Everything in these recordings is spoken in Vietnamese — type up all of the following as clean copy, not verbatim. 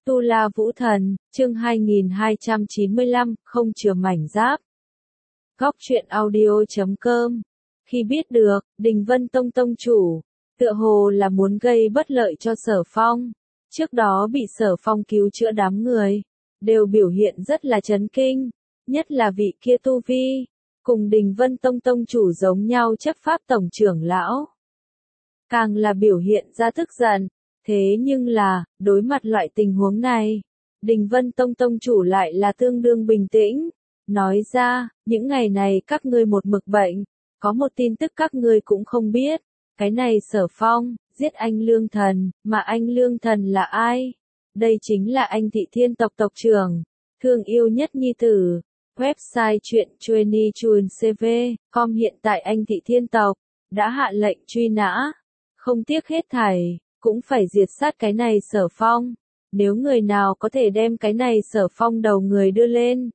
Tu La Vũ Thần, chương 2295, không chừa mảnh giáp. Góc truyện audio.com. Khi biết được, Đình Vân Tông tông chủ, tựa hồ là muốn gây bất lợi cho Sở Phong. Trước đó bị Sở Phong cứu chữa đám người, đều biểu hiện rất là chấn kinh, nhất là vị kia tu vi, cùng Đình Vân Tông tông chủ giống nhau chấp pháp tổng trưởng lão. Càng là biểu hiện ra tức giận. Thế nhưng là, đối mặt loại tình huống này, Đình Vân Tông tông chủ lại là tương đương bình tĩnh. Nói ra, những ngày này các ngươi một mực bệnh, có một tin tức các ngươi cũng không biết. Cái này Sở Phong, giết anh Lương Thần, mà anh Lương Thần là ai? Đây chính là anh Thị Thiên tộc tộc trưởng, thương yêu nhất nhi tử. Website truyện chuyennichunCV.com hiện tại anh Thị Thiên tộc, đã hạ lệnh truy nã. Không tiếc hết thảy, cũng phải diệt sát cái này Sở Phong. Nếu người nào có thể đem cái này Sở Phong đầu người đưa lên,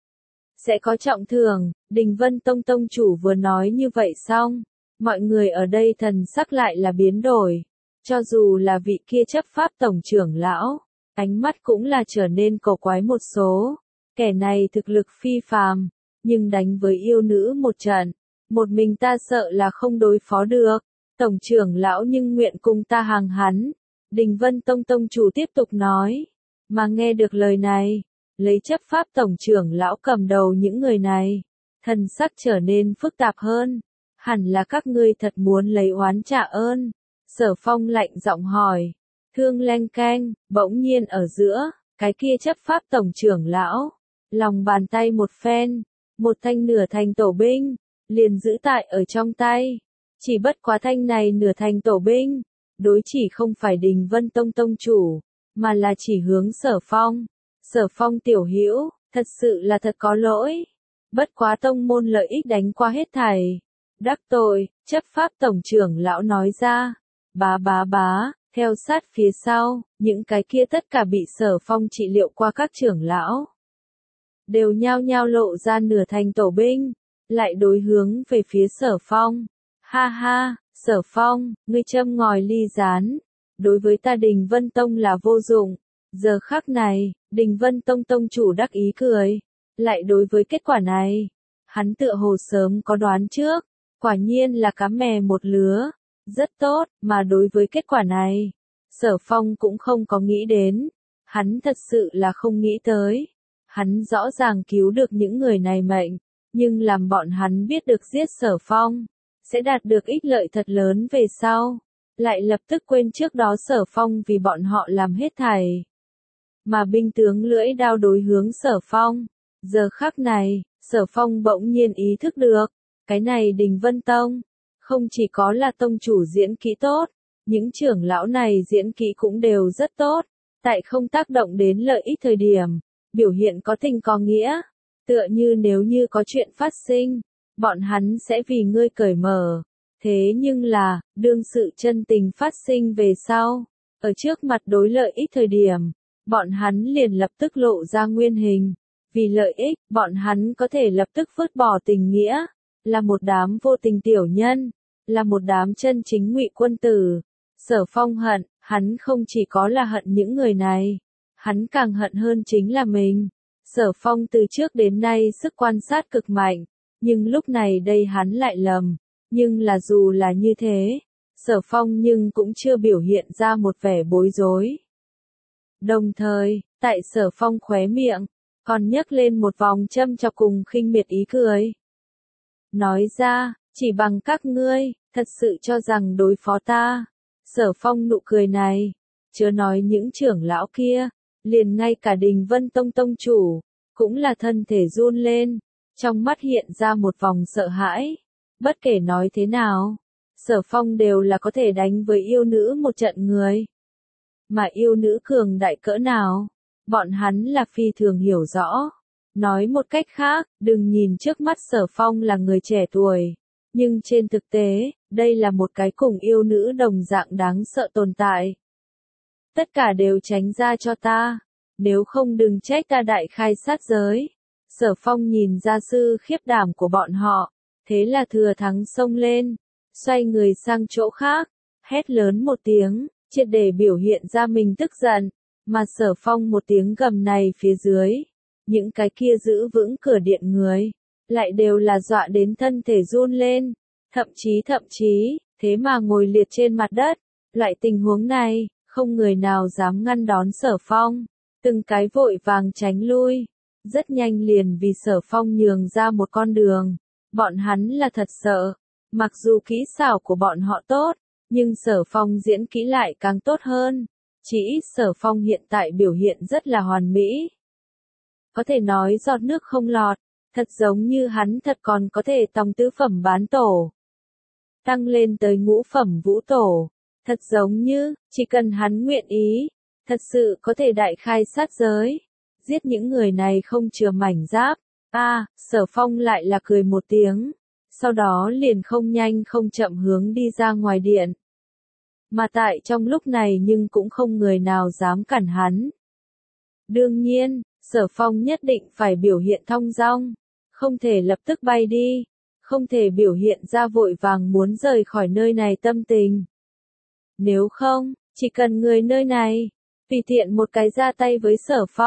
sẽ có trọng thưởng. Đình Vân Tông tông chủ vừa nói như vậy xong, mọi người ở đây thần sắc lại là biến đổi. Cho dù là vị kia chấp pháp tổng trưởng lão, ánh mắt cũng là trở nên cổ quái một số. Kẻ này thực lực phi phàm, nhưng đánh với yêu nữ một trận, một mình ta sợ là không đối phó được. Tổng trưởng lão nhưng nguyện cùng ta hàng hắn. Đình Vân Tông tông chủ tiếp tục nói. Mà nghe được lời này, lấy chấp pháp tổng trưởng lão cầm đầu những người này, thần sắc trở nên phức tạp hơn. Hẳn là các ngươi thật muốn lấy oán trả ơn. Sở Phong lạnh giọng hỏi. Thương leng keng, bỗng nhiên ở giữa, cái kia chấp pháp tổng trưởng lão, lòng bàn tay một phen, một thanh nửa thành tổ binh, liền giữ tại ở trong tay. Chỉ bất quá thanh này nửa thành tổ binh, đối chỉ không phải Đình Vân Tông tông chủ, mà là chỉ hướng Sở Phong. Sở Phong tiểu hữu, thật sự là thật có lỗi. Bất quá tông môn lợi ích đánh qua hết thảy. Đắc tội, chấp pháp tổng trưởng lão nói ra. Bá, theo sát phía sau, những cái kia tất cả bị Sở Phong trị liệu qua các trưởng lão, đều nhao nhao lộ ra nửa thành tổ binh, lại đối hướng về phía Sở Phong. Ha ha, Sở Phong, ngươi châm ngòi ly gián, đối với ta Đình Vân Tông là vô dụng. Giờ khắc này, Đình Vân Tông tông chủ đắc ý cười, lại đối với kết quả này, hắn tựa hồ sớm có đoán trước, quả nhiên là cá mè một lứa, rất tốt, mà đối với kết quả này, Sở Phong cũng không có nghĩ đến, hắn thật sự là không nghĩ tới, hắn rõ ràng cứu được những người này mệnh, nhưng làm bọn hắn biết được giết Sở Phong sẽ đạt được ích lợi thật lớn về sau, lại lập tức quên trước đó Sở Phong vì bọn họ làm hết thảy. Mà binh tướng lưỡi đao đối hướng Sở Phong, giờ khắc này, Sở Phong bỗng nhiên ý thức được, cái này Đình Vân Tông, không chỉ có là tông chủ diễn kỹ tốt, những trưởng lão này diễn kỹ cũng đều rất tốt, tại không tác động đến lợi ích thời điểm, biểu hiện có tình có nghĩa, tựa như nếu như có chuyện phát sinh, bọn hắn sẽ vì ngươi cởi mở. Thế nhưng là, đương sự chân tình phát sinh về sau, ở trước mặt đối lợi ích thời điểm, bọn hắn liền lập tức lộ ra nguyên hình. Vì lợi ích, bọn hắn có thể lập tức vứt bỏ tình nghĩa, là một đám vô tình tiểu nhân, là một đám chân chính ngụy quân tử. Sở Phong hận, hắn không chỉ có là hận những người này, hắn càng hận hơn chính là mình. Sở Phong từ trước đến nay sức quan sát cực mạnh, nhưng lúc này đây hắn lại lầm. Nhưng là dù là như thế, Sở Phong nhưng cũng chưa biểu hiện ra một vẻ bối rối. Đồng thời, tại Sở Phong khóe miệng, còn nhấc lên một vòng châm chọc cùng khinh miệt ý cười. Nói ra, chỉ bằng các ngươi, thật sự cho rằng đối phó ta. Sở Phong nụ cười này, chớ nói những trưởng lão kia, liền ngay cả Đình Vân Tông tông chủ, cũng là thân thể run lên, trong mắt hiện ra một vòng sợ hãi. Bất kể nói thế nào, Sở Phong đều là có thể đánh với yêu nữ một trận người. Mà yêu nữ cường đại cỡ nào, bọn hắn là phi thường hiểu rõ. Nói một cách khác, đừng nhìn trước mắt Sở Phong là người trẻ tuổi, nhưng trên thực tế, đây là một cái cùng yêu nữ đồng dạng đáng sợ tồn tại. Tất cả đều tránh ra cho ta, nếu không đừng trách ta đại khai sát giới. Sở Phong nhìn ra sự khiếp đảm của bọn họ, thế là thừa thắng xông lên, xoay người sang chỗ khác, hét lớn một tiếng, triệt để biểu hiện ra mình tức giận. Mà Sở Phong một tiếng gầm này phía dưới, những cái kia giữ vững cửa điện người, lại đều là dọa đến thân thể run lên, thậm chí, thế mà ngồi liệt trên mặt đất. Loại tình huống này, không người nào dám ngăn đón Sở Phong, từng cái vội vàng tránh lui, rất nhanh liền vì Sở Phong nhường ra một con đường. Bọn hắn là thật sợ, mặc dù kỹ xảo của bọn họ tốt, nhưng Sở Phong diễn kỹ lại càng tốt hơn. Chỉ ít Sở Phong hiện tại biểu hiện rất là hoàn mỹ. Có thể nói giọt nước không lọt, thật giống như hắn thật còn có thể tòng tứ phẩm bán tổ. Tăng lên tới ngũ phẩm vũ tổ, thật giống như, chỉ cần hắn nguyện ý, thật sự có thể đại khai sát giới, giết những người này không chừa mảnh giáp. Sở Phong lại là cười một tiếng, sau đó liền không nhanh không chậm hướng đi ra ngoài điện. Mà tại trong lúc này nhưng cũng không người nào dám cản hắn. Đương nhiên, Sở Phong nhất định phải biểu hiện thong dong, không thể lập tức bay đi, không thể biểu hiện ra vội vàng muốn rời khỏi nơi này tâm tình. Nếu không, chỉ cần người nơi này, tùy tiện một cái ra tay với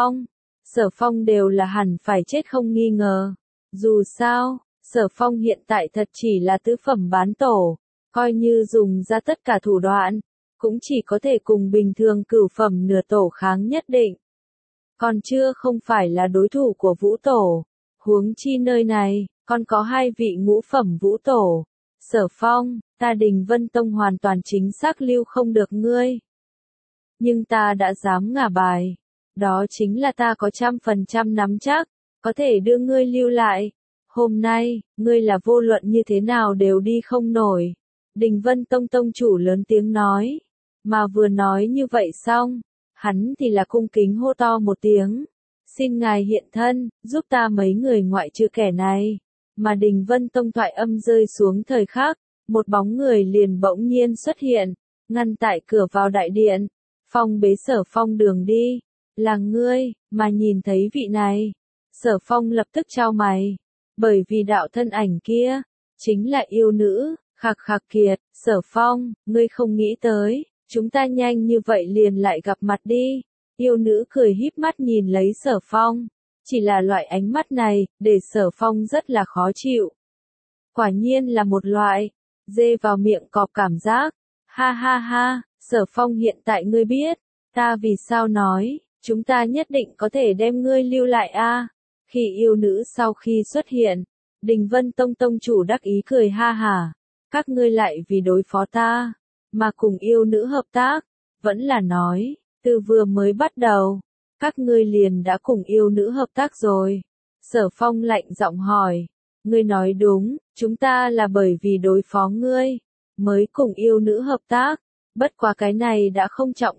Sở Phong đều là hẳn phải chết không nghi ngờ. Dù sao, Sở Phong hiện tại thật chỉ là tứ phẩm bán tổ, coi như dùng ra tất cả thủ đoạn, cũng chỉ có thể cùng bình thường cửu phẩm nửa tổ kháng nhất định. Còn chưa không phải là đối thủ của vũ tổ, huống chi nơi này, còn có hai vị ngũ phẩm vũ tổ. Sở Phong, ta Đình Vân Tông hoàn toàn chính xác lưu không được ngươi. Nhưng ta đã dám ngả bài, đó chính là ta có 100% nắm chắc, có thể đưa ngươi lưu lại. Hôm nay, ngươi là vô luận như thế nào đều đi không nổi. Đình Vân Tông tông chủ lớn tiếng nói, mà vừa nói như vậy xong, hắn thì là cung kính hô to một tiếng. Xin ngài hiện thân, giúp ta mấy người ngoại trừ kẻ này. Mà Đình Vân Tông thoại âm rơi xuống thời khắc, một bóng người liền bỗng nhiên xuất hiện, ngăn tại cửa vào đại điện. Phong bế Sở Phong đường đi, là ngươi, mà nhìn thấy vị này. Sở Phong lập tức chau mày, bởi vì đạo thân ảnh kia, chính là yêu nữ, khạc kiệt. Sở Phong, ngươi không nghĩ tới, chúng ta nhanh như vậy liền lại gặp mặt đi. Yêu nữ cười híp mắt nhìn lấy Sở Phong, chỉ là loại ánh mắt này, để Sở Phong rất là khó chịu. Quả nhiên là một loại, dê vào miệng cọp cảm giác. Ha ha ha, Sở Phong hiện tại ngươi biết, ta vì sao nói, chúng ta nhất định có thể đem ngươi lưu lại Khi yêu nữ sau khi xuất hiện, Đình Vân Tông tông chủ đắc ý cười ha hả, các ngươi lại vì đối phó ta, mà cùng yêu nữ hợp tác, vẫn là nói, từ vừa mới bắt đầu, các ngươi liền đã cùng yêu nữ hợp tác rồi. Sở Phong lạnh giọng hỏi, ngươi nói đúng, chúng ta là bởi vì đối phó ngươi, mới cùng yêu nữ hợp tác, bất quá cái này đã không trọng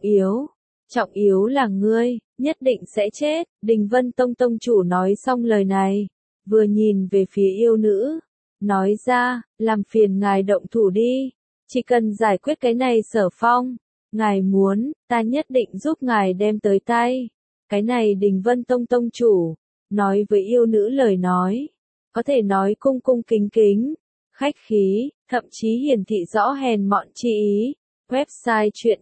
yếu là ngươi, nhất định sẽ chết. Đình Vân Tông tông chủ nói xong lời này, vừa nhìn về phía yêu nữ, nói ra, làm phiền ngài động thủ đi, chỉ cần giải quyết cái này Sở Phong, ngài muốn, ta nhất định giúp ngài đem tới tay. Cái này Đình Vân Tông tông chủ, nói với yêu nữ lời nói, có thể nói cung cung kính, khách khí, thậm chí hiển thị rõ hèn mọn chi ý. Website truyện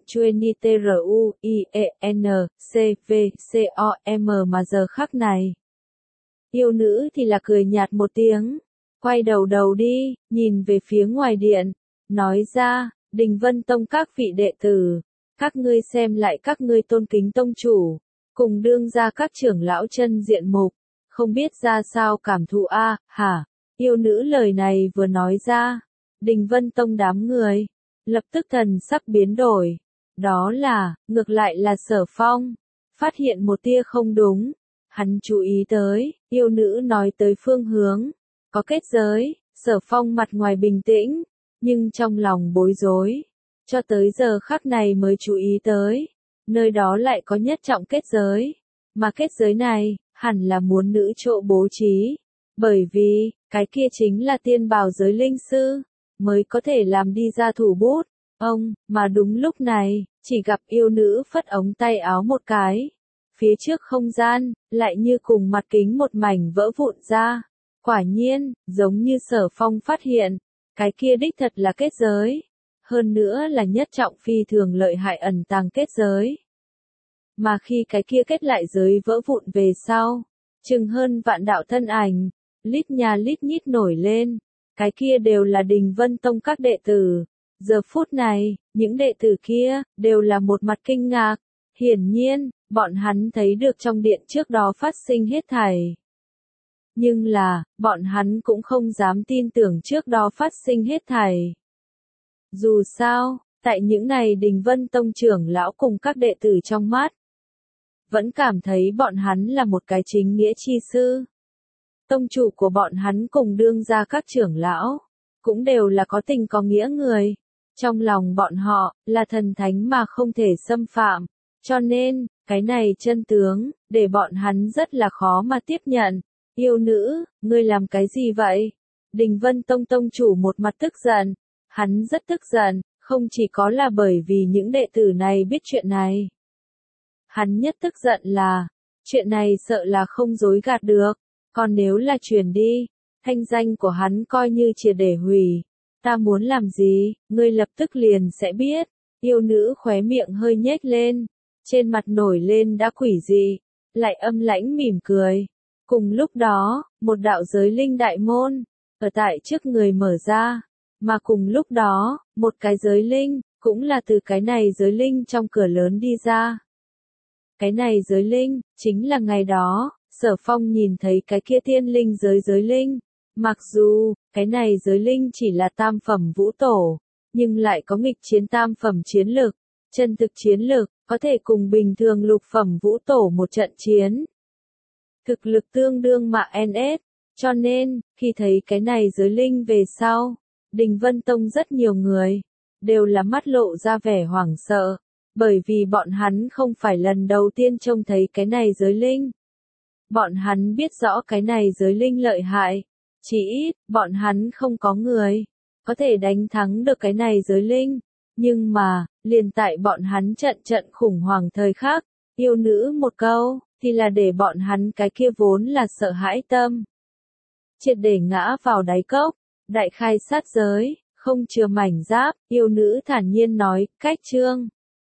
truyenCVCOM mà giờ khắc này. Yêu nữ thì là cười nhạt một tiếng, quay đầu đi, nhìn về phía ngoài điện, nói ra, Đình Vân Tông các vị đệ tử, các ngươi xem lại các ngươi tôn kính tông chủ, cùng đương ra các trưởng lão chân diện mục, không biết ra sao cảm thụ hả? Yêu nữ lời này vừa nói ra, Đình Vân Tông đám người, lập tức thần sắc biến đổi, đó là, ngược lại là Sở Phong, phát hiện một tia không đúng, hắn chú ý tới, yêu nữ nói tới phương hướng, có kết giới. Sở Phong mặt ngoài bình tĩnh, nhưng trong lòng bối rối, cho tới giờ khắc này mới chú ý tới, nơi đó lại có nhất trọng kết giới, mà kết giới này, hẳn là muốn nữ chỗ bố trí, bởi vì, cái kia chính là tiên bảo giới linh sư, mới có thể làm đi ra thủ bút. Mà đúng lúc này, chỉ gặp yêu nữ phất ống tay áo một cái, phía trước không gian, lại như cùng mặt kính một mảnh vỡ vụn ra. Quả nhiên, giống như Sở Phong phát hiện, cái kia đích thật là kết giới, hơn nữa là nhất trọng phi thường lợi hại ẩn tàng kết giới. Mà khi cái kia kết lại giới vỡ vụn về sau, chừng hơn vạn đạo thân ảnh, lít nhà lít nhít nổi lên, cái kia đều là Đình Vân Tông các đệ tử. Giờ phút này, những đệ tử kia, đều là một mặt kinh ngạc, hiển nhiên, bọn hắn thấy được trong điện trước đó phát sinh hết thảy. Nhưng là, bọn hắn cũng không dám tin tưởng trước đó phát sinh hết thảy. Dù sao, tại những này Đình Vân Tông trưởng lão cùng các đệ tử trong mắt, vẫn cảm thấy bọn hắn là một cái chính nghĩa chi sư. Tông chủ của bọn hắn cùng đương gia các trưởng lão, cũng đều là có tình có nghĩa người. Trong lòng bọn họ, là thần thánh mà không thể xâm phạm. Cho nên, cái này chân tướng, để bọn hắn rất là khó mà tiếp nhận. Yêu nữ, ngươi làm cái gì vậy? Đình Vân Tông tông chủ một mặt tức giận. Hắn rất tức giận, không chỉ có là bởi vì những đệ tử này biết chuyện này. Hắn nhất tức giận là, chuyện này sợ là không dối gạt được. Còn nếu là truyền đi, thanh danh của hắn coi như triệt để hủy. Ta muốn làm gì, ngươi lập tức liền sẽ biết. Yêu nữ khóe miệng hơi nhếch lên, trên mặt nổi lên đã quỷ dị, lại âm lãnh mỉm cười. Cùng lúc đó, một đạo giới linh đại môn, ở tại trước người mở ra, mà cùng lúc đó, một cái giới linh, cũng là từ cái này giới linh trong cửa lớn đi ra. Cái này giới linh, chính là ngày đó, Sở Phong nhìn thấy cái kia tiên linh giới linh. Mặc dù, cái này giới linh chỉ là tam phẩm vũ tổ, nhưng lại có nghịch chiến tam phẩm chiến lực, chân thực chiến lực, có thể cùng bình thường lục phẩm vũ tổ một trận chiến. Thực lực tương đương mà NS, cho nên, khi thấy cái này giới linh về sau, Đình Vân Tông rất nhiều người, đều là mắt lộ ra vẻ hoảng sợ, bởi vì bọn hắn không phải lần đầu tiên trông thấy cái này giới linh. Bọn hắn biết rõ cái này giới linh lợi hại. Chỉ ít, bọn hắn không có người có thể đánh thắng được cái này giới linh. Nhưng mà, liền tại bọn hắn trận khủng hoảng thời khắc, yêu nữ một câu, thì là để bọn hắn cái kia vốn là sợ hãi tâm. Triệt để ngã vào đáy cốc, đại khai sát giới, không chừa mảnh giáp, yêu nữ thản nhiên nói, cách chương.